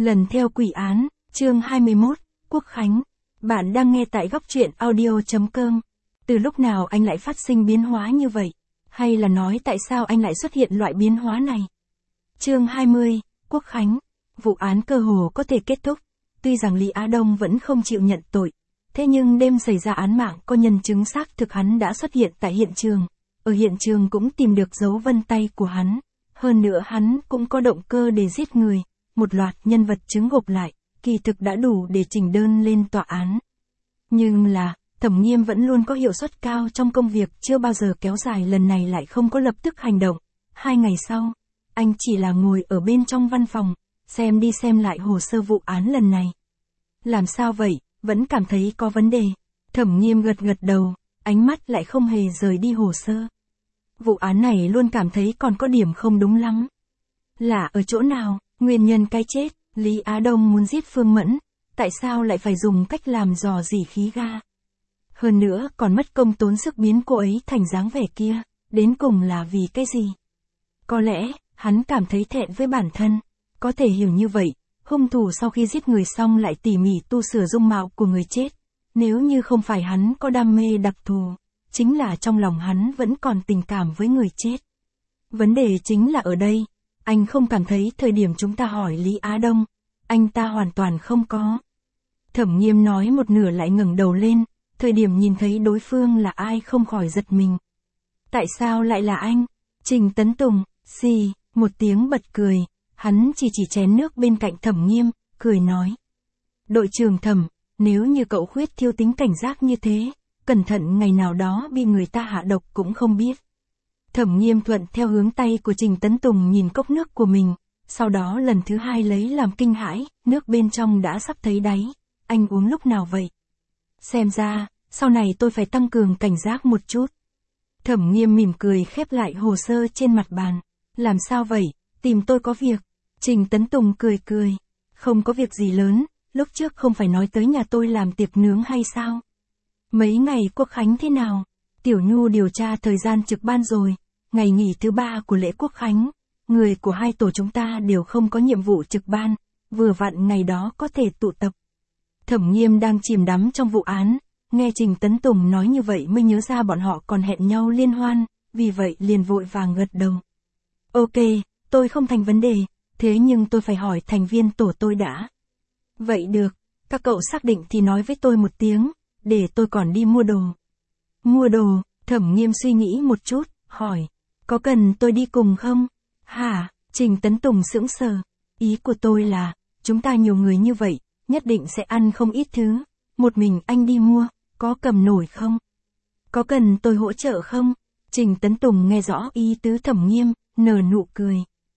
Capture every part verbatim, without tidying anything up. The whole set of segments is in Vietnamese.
Lần theo quỷ án, chương hai mươi mốt, Quốc Khánh. Bạn đang nghe tại góc truyện audio.com. Từ lúc nào anh lại phát sinh biến hóa như vậy? Hay là nói tại sao anh lại xuất hiện loại biến hóa này? Chương hai mươi, Quốc Khánh. Vụ án cơ hồ có thể kết thúc. Tuy rằng Lý Á Đông vẫn không chịu nhận tội. Thế nhưng đêm xảy ra án mạng có nhân chứng xác thực hắn đã xuất hiện tại hiện trường. Ở hiện trường cũng tìm được dấu vân tay của hắn. Hơn nữa hắn cũng có động cơ để giết người. Một loạt nhân vật chứng gộp lại, kỳ thực đã đủ để trình đơn lên tòa án. Nhưng là, Thẩm Nghiêm vẫn luôn có hiệu suất cao trong công việc, chưa bao giờ kéo dài, lần này lại không có lập tức hành động. Hai ngày sau, anh chỉ là ngồi ở bên trong văn phòng, xem đi xem lại hồ sơ vụ án lần này. Làm sao vậy, vẫn cảm thấy có vấn đề. Thẩm Nghiêm gật gật đầu, ánh mắt lại không hề rời đi hồ sơ. Vụ án này luôn cảm thấy còn có điểm không đúng lắm. Là ở chỗ nào? Nguyên nhân cái chết, Lý Á Đông muốn giết Phương Mẫn, tại sao lại phải dùng cách làm dò dỉ khí ga? Hơn nữa còn mất công tốn sức biến cô ấy thành dáng vẻ kia, đến cùng là vì cái gì? Có lẽ, hắn cảm thấy thẹn với bản thân, có thể hiểu như vậy, hung thủ sau khi giết người xong lại tỉ mỉ tu sửa dung mạo của người chết. Nếu như không phải hắn có đam mê đặc thù, chính là trong lòng hắn vẫn còn tình cảm với người chết. Vấn đề chính là ở đây. Anh không cảm thấy thời điểm chúng ta hỏi Lý Á Đông, anh ta hoàn toàn không có. Thẩm Nghiêm nói một nửa lại ngẩng đầu lên, thời điểm nhìn thấy đối phương là ai không khỏi giật mình. Tại sao lại là anh? Trình Tấn Tùng, xì, một tiếng bật cười, hắn chỉ chỉ chén nước bên cạnh Thẩm Nghiêm, cười nói. Đội trưởng Thẩm, nếu như cậu khuyết thiếu tính cảnh giác như thế, cẩn thận ngày nào đó bị người ta hạ độc cũng không biết. Thẩm Nghiêm thuận theo hướng tay của Trình Tấn Tùng nhìn cốc nước của mình, sau đó lần thứ hai lấy làm kinh hãi, nước bên trong đã sắp thấy đáy, anh uống lúc nào vậy? Xem ra, sau này tôi phải tăng cường cảnh giác một chút. Thẩm Nghiêm mỉm cười khép lại hồ sơ trên mặt bàn, làm sao vậy, tìm tôi có việc? Trình Tấn Tùng cười cười, không có việc gì lớn, lúc trước không phải nói tới nhà tôi làm tiệc nướng hay sao? Mấy ngày Quốc Khánh thế nào? Tiểu Nhu điều tra thời gian trực ban rồi. Ngày nghỉ thứ ba của lễ Quốc Khánh, người của hai tổ chúng ta đều không có nhiệm vụ trực ban, vừa vặn ngày đó có thể tụ tập. Thẩm Nghiêm đang chìm đắm trong vụ án, nghe Trình Tấn Tùng nói như vậy mới nhớ ra bọn họ còn hẹn nhau liên hoan, vì vậy liền vội vàng gật đầu. Ok, tôi không thành vấn đề, thế nhưng tôi phải hỏi thành viên tổ tôi đã. Vậy được, các cậu xác định thì nói với tôi một tiếng, để tôi còn đi mua đồ. Mua đồ, Thẩm Nghiêm suy nghĩ một chút, hỏi. Có cần tôi đi cùng không? Hả? Trình Tấn Tùng sững sờ. Ý của tôi là, chúng ta nhiều người như vậy, nhất định sẽ ăn không ít thứ. Một mình anh đi mua, có cầm nổi không? Có cần tôi hỗ trợ không? Trình Tấn Tùng nghe rõ ý tứ Thẩm Nghiêm, nở nụ cười.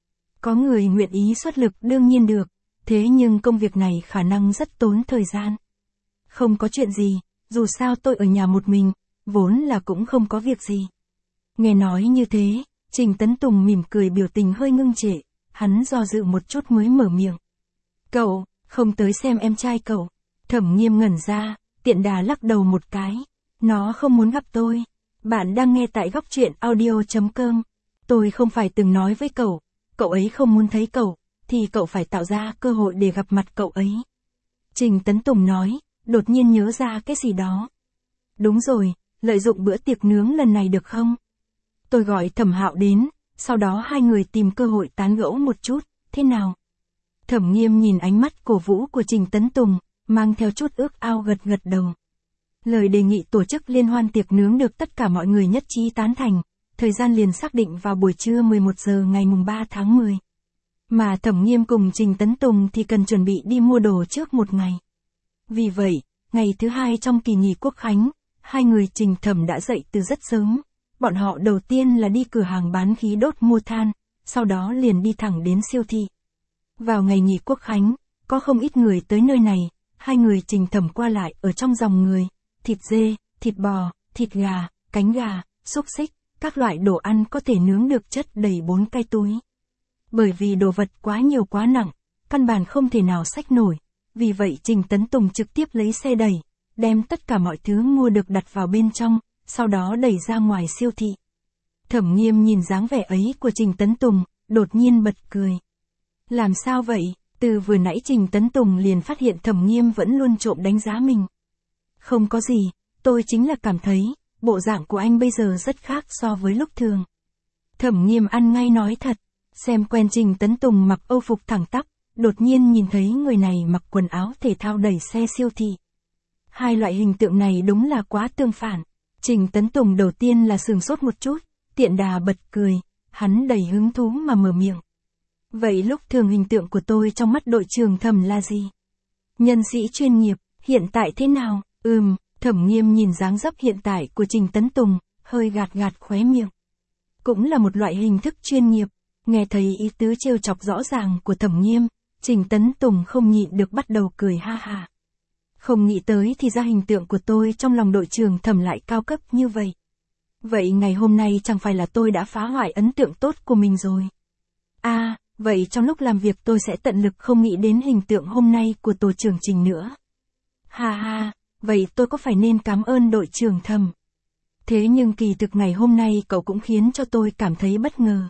Có người nguyện ý xuất lực đương nhiên được, thế nhưng công việc này khả năng rất tốn thời gian. Không có chuyện gì, dù sao tôi ở nhà một mình, vốn là cũng không có việc gì. Nghe nói như thế, Trình Tấn Tùng mỉm cười, biểu tình hơi ngưng trệ, hắn do dự một chút mới mở miệng. Cậu, không tới xem em trai cậu. Thẩm Nghiêm ngẩn ra, tiện đà lắc đầu một cái. Nó không muốn gặp tôi. Bạn đang nghe tại góc truyện audio.com. Tôi không phải từng nói với cậu, cậu ấy không muốn thấy cậu, thì cậu phải tạo ra cơ hội để gặp mặt cậu ấy. Trình Tấn Tùng nói, đột nhiên nhớ ra cái gì đó. Đúng rồi, lợi dụng bữa tiệc nướng lần này được không? Tôi gọi Thẩm Hạo đến, sau đó hai người tìm cơ hội tán gẫu một chút, thế nào? Thẩm Nghiêm nhìn ánh mắt cổ vũ của Trình Tấn Tùng, mang theo chút ước ao gật gật đầu. Lời đề nghị tổ chức liên hoan tiệc nướng được tất cả mọi người nhất trí tán thành, thời gian liền xác định vào buổi trưa mười một giờ ngày mùng ba tháng mười. Mà Thẩm Nghiêm cùng Trình Tấn Tùng thì cần chuẩn bị đi mua đồ trước một ngày. Vì vậy, ngày thứ hai trong kỳ nghỉ Quốc Khánh, hai người Trình Thẩm đã dậy từ rất sớm. Bọn họ đầu tiên là đi cửa hàng bán khí đốt mua than, sau đó liền đi thẳng đến siêu thị. Vào ngày nghỉ Quốc Khánh, có không ít người tới nơi này, hai người Trình Thẩm qua lại ở trong dòng người, thịt dê, thịt bò, thịt gà, cánh gà, xúc xích, các loại đồ ăn có thể nướng được chất đầy bốn cái túi. Bởi vì đồ vật quá nhiều quá nặng, căn bản không thể nào xách nổi, vì vậy Trình Tấn Tùng trực tiếp lấy xe đẩy, đem tất cả mọi thứ mua được đặt vào bên trong, sau đó đẩy ra ngoài siêu thị. Thẩm Nghiêm nhìn dáng vẻ ấy của Trình Tấn Tùng, đột nhiên bật cười. Làm sao vậy? Từ vừa nãy Trình Tấn Tùng liền phát hiện Thẩm Nghiêm vẫn luôn trộm đánh giá mình. Không có gì, tôi chính là cảm thấy, bộ dạng của anh bây giờ rất khác so với lúc thường. Thẩm Nghiêm ăn ngay nói thật, xem quen Trình Tấn Tùng mặc âu phục thẳng tắp, đột nhiên nhìn thấy người này mặc quần áo thể thao đẩy xe siêu thị. Hai loại hình tượng này đúng là quá tương phản. Trình Tấn Tùng đầu tiên là sửng sốt một chút, tiện đà bật cười, hắn đầy hứng thú mà mở miệng. Vậy lúc thường hình tượng của tôi trong mắt đội trưởng Thẩm là gì? Nhân sĩ chuyên nghiệp, hiện tại thế nào? Ừm, Thẩm Nghiêm nhìn dáng dấp hiện tại của Trình Tấn Tùng, hơi gạt gạt khóe miệng. Cũng là một loại hình thức chuyên nghiệp, nghe thấy ý tứ trêu chọc rõ ràng của Thẩm Nghiêm, Trình Tấn Tùng không nhịn được bắt đầu cười ha ha. Không nghĩ tới thì ra hình tượng của tôi trong lòng đội trưởng Thẩm lại cao cấp như vậy. Vậy ngày hôm nay chẳng phải là tôi đã phá hoại ấn tượng tốt của mình rồi. À, vậy trong lúc làm việc tôi sẽ tận lực không nghĩ đến hình tượng hôm nay của tổ trưởng Trình nữa. Ha ha, vậy tôi có phải nên cảm ơn đội trưởng Thẩm? Thế nhưng kỳ thực ngày hôm nay cậu cũng khiến cho tôi cảm thấy bất ngờ.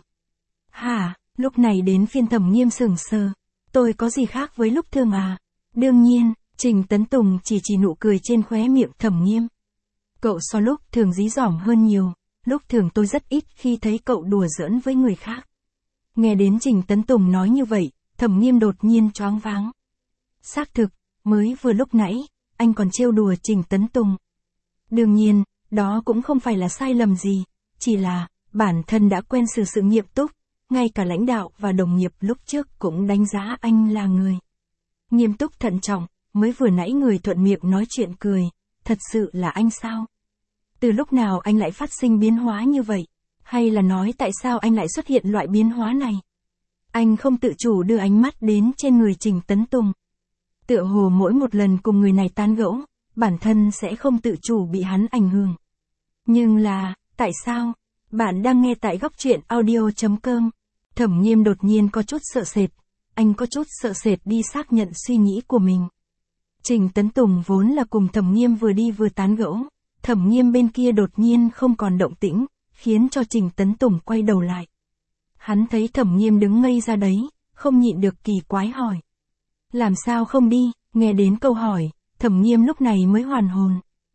Hả, lúc này đến phiên Thẩm Nghiêm sững sờ. Tôi có gì khác với lúc thường à? Đương nhiên, Trình Tấn Tùng chỉ chỉ nụ cười trên khóe miệng Thẩm Nghiêm. Cậu so lúc thường dí dỏm hơn nhiều, lúc thường tôi rất ít khi thấy cậu đùa giỡn với người khác. Nghe đến Trình Tấn Tùng nói như vậy, Thẩm Nghiêm đột nhiên choáng váng. Xác thực, mới vừa lúc nãy, anh còn trêu đùa Trình Tấn Tùng. Đương nhiên, đó cũng không phải là sai lầm gì, chỉ là, bản thân đã quen xử sự nghiêm túc, ngay cả lãnh đạo và đồng nghiệp lúc trước cũng đánh giá anh là người nghiêm túc thận trọng, mới vừa nãy người thuận miệng nói chuyện cười, thật sự là anh sao? Từ lúc nào anh lại phát sinh biến hóa như vậy? Hay là nói tại sao anh lại xuất hiện loại biến hóa này? Anh không tự chủ đưa ánh mắt đến trên người Trình Tấn Tùng. Tựa hồ mỗi một lần cùng người này tán gẫu, bản thân sẽ không tự chủ bị hắn ảnh hưởng. Nhưng là, tại sao? Bạn đang nghe tại góc truyện audio chấm com. Thẩm Nghiêm đột nhiên có chút sợ sệt. Anh có chút sợ sệt đi xác nhận suy nghĩ của mình. Trình Tấn Tùng vốn là cùng Thẩm Nghiêm vừa đi vừa tán gẫu. Thẩm Nghiêm bên kia đột nhiên không còn động tĩnh, khiến cho Trình Tấn Tùng quay đầu lại. Hắn thấy Thẩm Nghiêm đứng ngây ra đấy, không nhịn được kỳ quái hỏi. Làm sao không đi? Nghe đến câu hỏi, Thẩm Nghiêm lúc này mới hoàn hồn.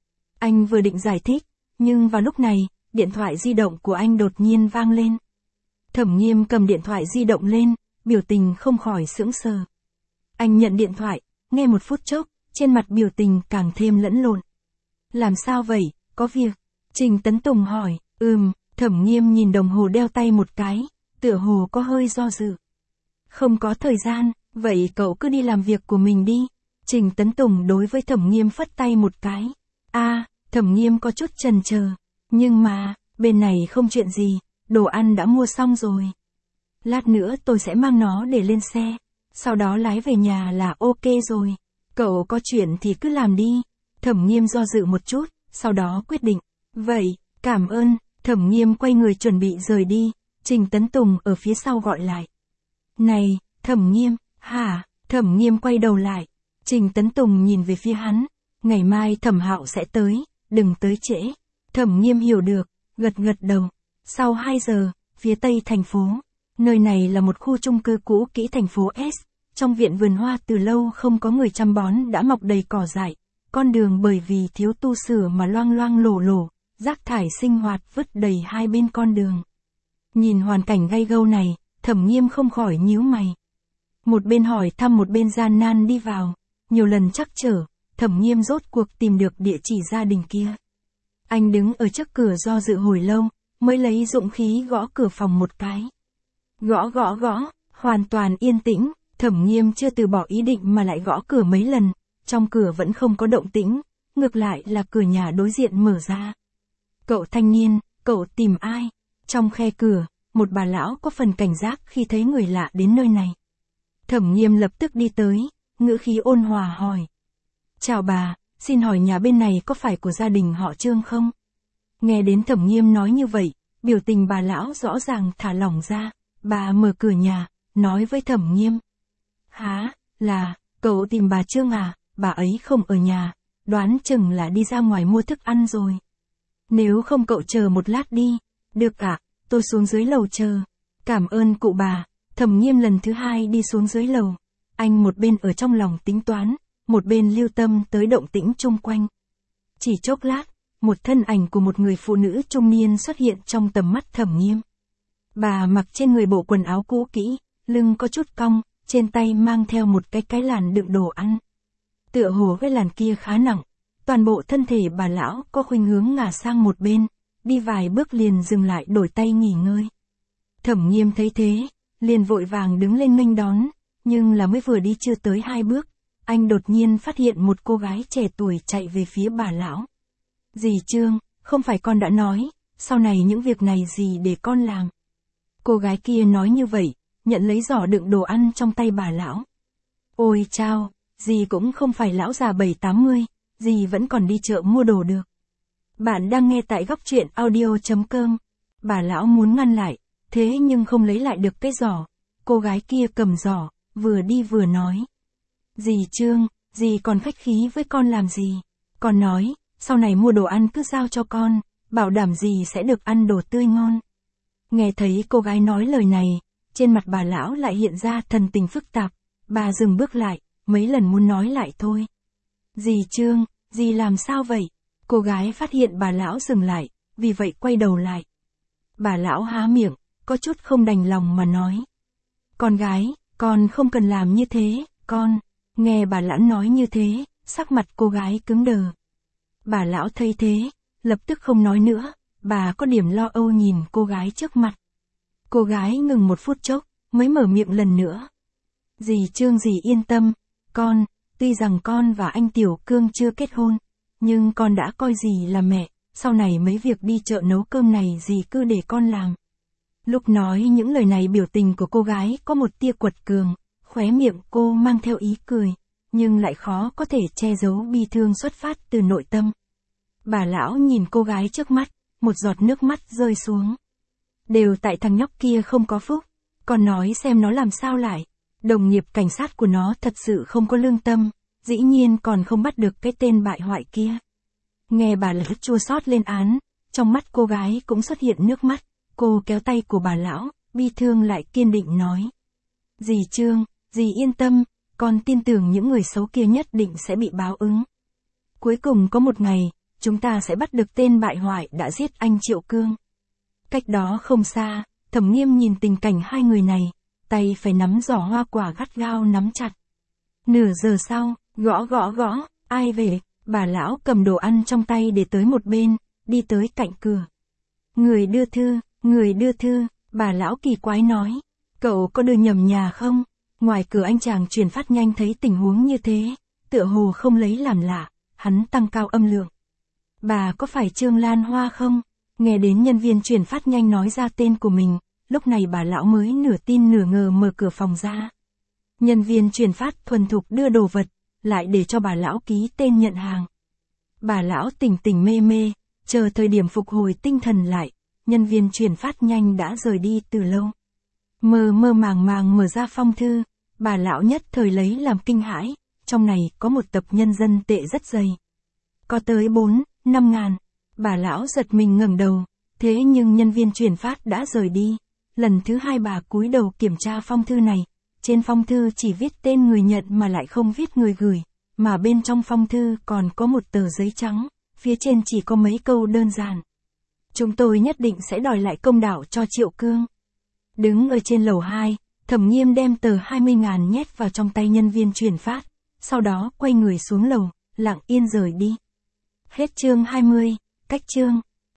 Anh vừa định giải thích, nhưng vào lúc này, điện thoại di động của anh đột nhiên vang lên. Thẩm Nghiêm cầm điện thoại di động lên, biểu tình không khỏi sững sờ. Anh nhận điện thoại, nghe một phút chốc, trên mặt biểu tình càng thêm lẫn lộn. Làm sao vậy, có việc? Trình Tấn Tùng hỏi. Ừm, Thẩm Nghiêm nhìn đồng hồ đeo tay một cái, tựa hồ có hơi do dự. Không có thời gian, vậy cậu cứ đi làm việc của mình đi. Trình Tấn Tùng đối với Thẩm Nghiêm phất tay một cái. A, à, Thẩm Nghiêm có chút chần chờ. Nhưng mà, bên này không chuyện gì, đồ ăn đã mua xong rồi. Lát nữa tôi sẽ mang nó để lên xe, sau đó lái về nhà là ok rồi. Cậu có chuyện thì cứ làm đi. Thẩm Nghiêm do dự một chút, sau đó quyết định. Vậy, cảm ơn. Thẩm Nghiêm quay người chuẩn bị rời đi, Trình Tấn Tùng ở phía sau gọi lại. Này, Thẩm Nghiêm, hả? Thẩm Nghiêm quay đầu lại. Trình Tấn Tùng nhìn về phía hắn. Ngày mai Thẩm Hạo sẽ tới, đừng tới trễ. Thẩm Nghiêm hiểu được, gật gật đầu. Sau hai giờ, phía tây thành phố. Nơi này là một khu chung cư cũ kỹ thành phố S. Trong viện vườn hoa từ lâu không có người chăm bón đã mọc đầy cỏ dại. Con đường bởi vì thiếu tu sửa mà loang loang lổ lổ, rác thải sinh hoạt vứt đầy hai bên con đường. Nhìn hoàn cảnh gay gâu này, Thẩm Nghiêm không khỏi nhíu mày. Một bên hỏi thăm một bên gian nan đi vào, nhiều lần trắc trở, Thẩm Nghiêm rốt cuộc tìm được địa chỉ gia đình kia. Anh đứng ở trước cửa do dự hồi lâu, mới lấy dũng khí gõ cửa phòng một cái. Gõ gõ gõ, hoàn toàn yên tĩnh, Thẩm Nghiêm chưa từ bỏ ý định mà lại gõ cửa mấy lần, trong cửa vẫn không có động tĩnh, ngược lại là cửa nhà đối diện mở ra. Cậu thanh niên, cậu tìm ai? Trong khe cửa, một bà lão có phần cảnh giác khi thấy người lạ đến nơi này. Thẩm Nghiêm lập tức đi tới, ngữ khí ôn hòa hỏi. Chào bà, xin hỏi nhà bên này có phải của gia đình họ Trương không? Nghe đến Thẩm Nghiêm nói như vậy, biểu tình bà lão rõ ràng thả lỏng ra, bà mở cửa nhà, nói với Thẩm Nghiêm. Hả, là, cậu tìm bà Trương à, bà ấy không ở nhà, đoán chừng là đi ra ngoài mua thức ăn rồi. Nếu không cậu chờ một lát đi, được ạ, à, tôi xuống dưới lầu chờ. Cảm ơn cụ bà. Thẩm Nghiêm lần thứ hai đi xuống dưới lầu. Anh một bên ở trong lòng tính toán, một bên lưu tâm tới động tĩnh chung quanh. Chỉ chốc lát, một thân ảnh của một người phụ nữ trung niên xuất hiện trong tầm mắt Thẩm Nghiêm. Bà mặc trên người bộ quần áo cũ kỹ, lưng có chút cong, trên tay mang theo một cái cái làn đựng đồ ăn. Tựa hồ cái làn kia khá nặng, toàn bộ thân thể bà lão có khuynh hướng ngả sang một bên, đi vài bước liền dừng lại đổi tay nghỉ ngơi. Thẩm Nghiêm thấy thế, liền vội vàng đứng lên nghênh đón, nhưng là mới vừa đi chưa tới hai bước, anh đột nhiên phát hiện một cô gái trẻ tuổi chạy về phía bà lão. Dì Trương, không phải con đã nói, sau này những việc này gì để con làm. Cô gái kia nói như vậy, nhận lấy giỏ đựng đồ ăn trong tay bà lão. Ôi chao, dì cũng không phải lão già bảy tám mươi, dì vẫn còn đi chợ mua đồ được. Bạn đang nghe tại góc truyện audio chấm com. Bà lão muốn ngăn lại, thế nhưng không lấy lại được cái giỏ. Cô gái kia cầm giỏ, vừa đi vừa nói. Dì Trương, dì còn khách khí với con làm gì? Con nói, sau này mua đồ ăn cứ giao cho con, bảo đảm dì sẽ được ăn đồ tươi ngon. Nghe thấy cô gái nói lời này, trên mặt bà lão lại hiện ra thần tình phức tạp. Bà dừng bước lại, mấy lần muốn nói lại thôi. Dì Trương, dì làm sao vậy? Cô gái phát hiện bà lão dừng lại, vì vậy quay đầu lại. Bà lão há miệng, có chút không đành lòng mà nói. Con gái, con không cần làm như thế, con. Nghe bà lão nói như thế, sắc mặt cô gái cứng đờ. Bà lão thấy thế, lập tức không nói nữa, bà có điểm lo âu nhìn cô gái trước mặt. Cô gái ngừng một phút chốc, mới mở miệng lần nữa. Dì Trương dì yên tâm, con, tuy rằng con và anh Tiểu Cương chưa kết hôn, nhưng con đã coi dì là mẹ, sau này mấy việc đi chợ nấu cơm này dì cứ để con làm. Lúc nói những lời này biểu tình của cô gái có một tia quật cường, khóe miệng cô mang theo ý cười, nhưng lại khó có thể che giấu bi thương xuất phát từ nội tâm. Bà lão nhìn cô gái trước mắt, một giọt nước mắt rơi xuống. Đều tại thằng nhóc kia không có phúc, còn nói xem nó làm sao lại. Đồng nghiệp cảnh sát của nó thật sự không có lương tâm, dĩ nhiên còn không bắt được cái tên bại hoại kia. Nghe bà lão chua xót lên án, trong mắt cô gái cũng xuất hiện nước mắt, cô kéo tay của bà lão, bi thương lại kiên định nói. Dì Trương, dì yên tâm, con tin tưởng những người xấu kia nhất định sẽ bị báo ứng. Cuối cùng có một ngày, chúng ta sẽ bắt được tên bại hoại đã giết anh Triệu Cương. Cách đó không xa, Thẩm Nghiêm nhìn tình cảnh hai người này, tay phải nắm giỏ hoa quả gắt gao nắm chặt. Nửa giờ sau, gõ gõ gõ, ai về, bà lão cầm đồ ăn trong tay để tới một bên, đi tới cạnh cửa. Người đưa thư, người đưa thư, bà lão kỳ quái nói, cậu có đưa nhầm nhà không? Ngoài cửa anh chàng truyền phát nhanh thấy tình huống như thế, tựa hồ không lấy làm lạ, hắn tăng cao âm lượng. Bà có phải Trương Lan Hoa không? Nghe đến nhân viên truyền phát nhanh nói ra tên của mình, lúc này bà lão mới nửa tin nửa ngờ mở cửa phòng ra. Nhân viên truyền phát thuần thục đưa đồ vật, lại để cho bà lão ký tên nhận hàng. Bà lão tỉnh tỉnh mê mê, chờ thời điểm phục hồi tinh thần lại, nhân viên truyền phát nhanh đã rời đi từ lâu. Mơ mơ màng màng mở ra phong thư, bà lão nhất thời lấy làm kinh hãi, trong này có một tập nhân dân tệ rất dày. Có tới bốn, năm ngàn, bà lão giật mình ngẩng đầu, thế nhưng nhân viên truyền phát đã rời đi. Lần thứ hai bà cúi đầu kiểm tra phong thư này, trên phong thư chỉ viết tên người nhận mà lại không viết người gửi, mà bên trong phong thư còn có một tờ giấy trắng, phía trên chỉ có mấy câu đơn giản. Chúng tôi nhất định sẽ đòi lại công đạo cho Triệu Cương. Đứng ở trên lầu hai, Thẩm Nghiêm đem tờ hai mươi ngàn nhét vào trong tay nhân viên truyền phát, sau đó quay người xuống lầu, lặng yên rời đi. Hết chương hai mươi, cách chương.